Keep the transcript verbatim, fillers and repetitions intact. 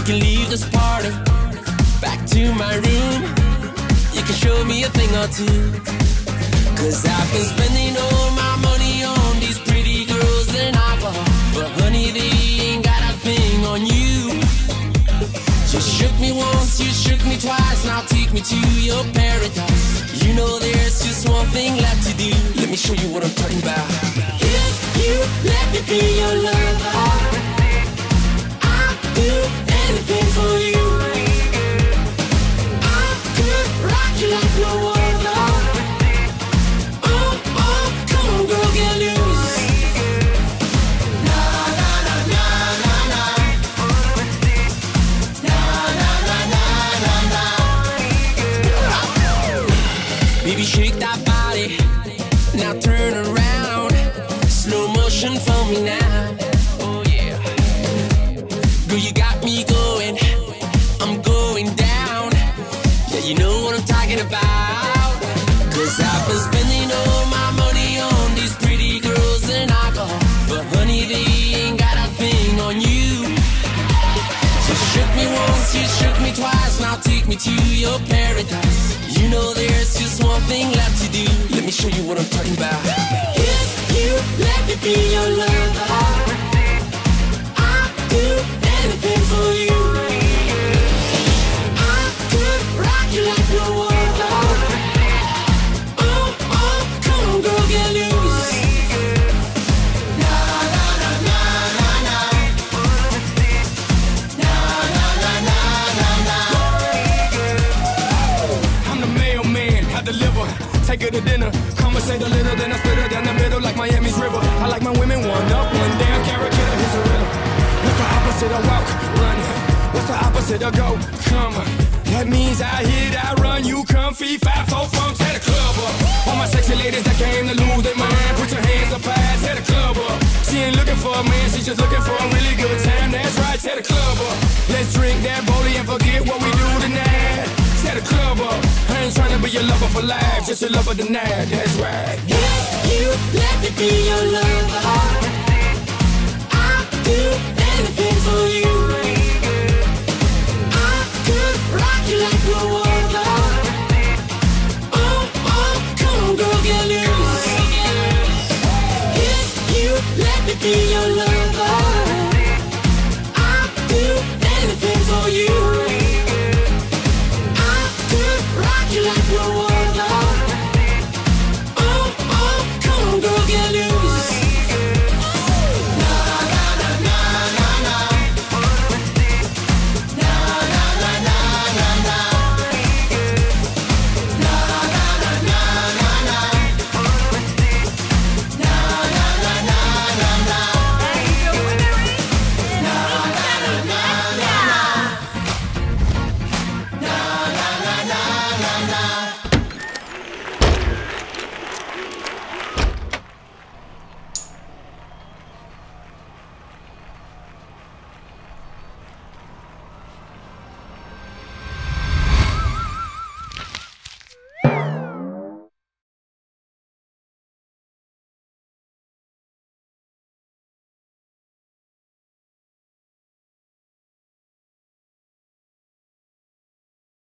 we can leave this party back to my room. You can show me a thing or two, cause I've been spending all my money on these pretty girls and alcohol, but honey, they ain't got a thing on you. You shook me once, you shook me twice, now take me to your paradise. You know there's just one thing left to do. Let me show you what I'm talking about. If you let me be your lover, I'll do anything for you. I could rock you like no other. Oh, oh, come on girl, get loose. Na na na na na na. Na na na na na na. Baby, shake that body, now turn around. Slow motion for me now. Oh yeah. Girl, you got me going, I'm going down. Yeah, you know what I'm talking about. Cause I've been spending all my money on these pretty girls and alcohol, but honey, they ain't got a thing on you. You shook me once, you shook me twice, now take me to your paradise. You know there's just one thing left to do. Let me show you what I'm talking about. If you let me be your lover, I'll do anything for you. I could rock you like no other. Oh, oh, come on girl, get loose. Na na na na na na. Na na na na na na. I'm the mailman, I deliver. Take her to dinner, conversate a little, then I split her down the middle like Miami's river. I like my women one up, one down, carrot killer, here's a riddle. What's the opposite of walk? Run. What's the opposite of go? Come. That means I hit, I run, you come, feet, five, four, funk, set a club up. All my sexy ladies that came to lose their mind, put your hands up high, set a club up. She ain't looking for a man, she's just looking for a really good time, that's right, set a club up. Let's drink that bowlie and forget what we do tonight. Set a club up. I ain't tryna be your lover for life, just your lover tonight, that's right. If you let me be your lover,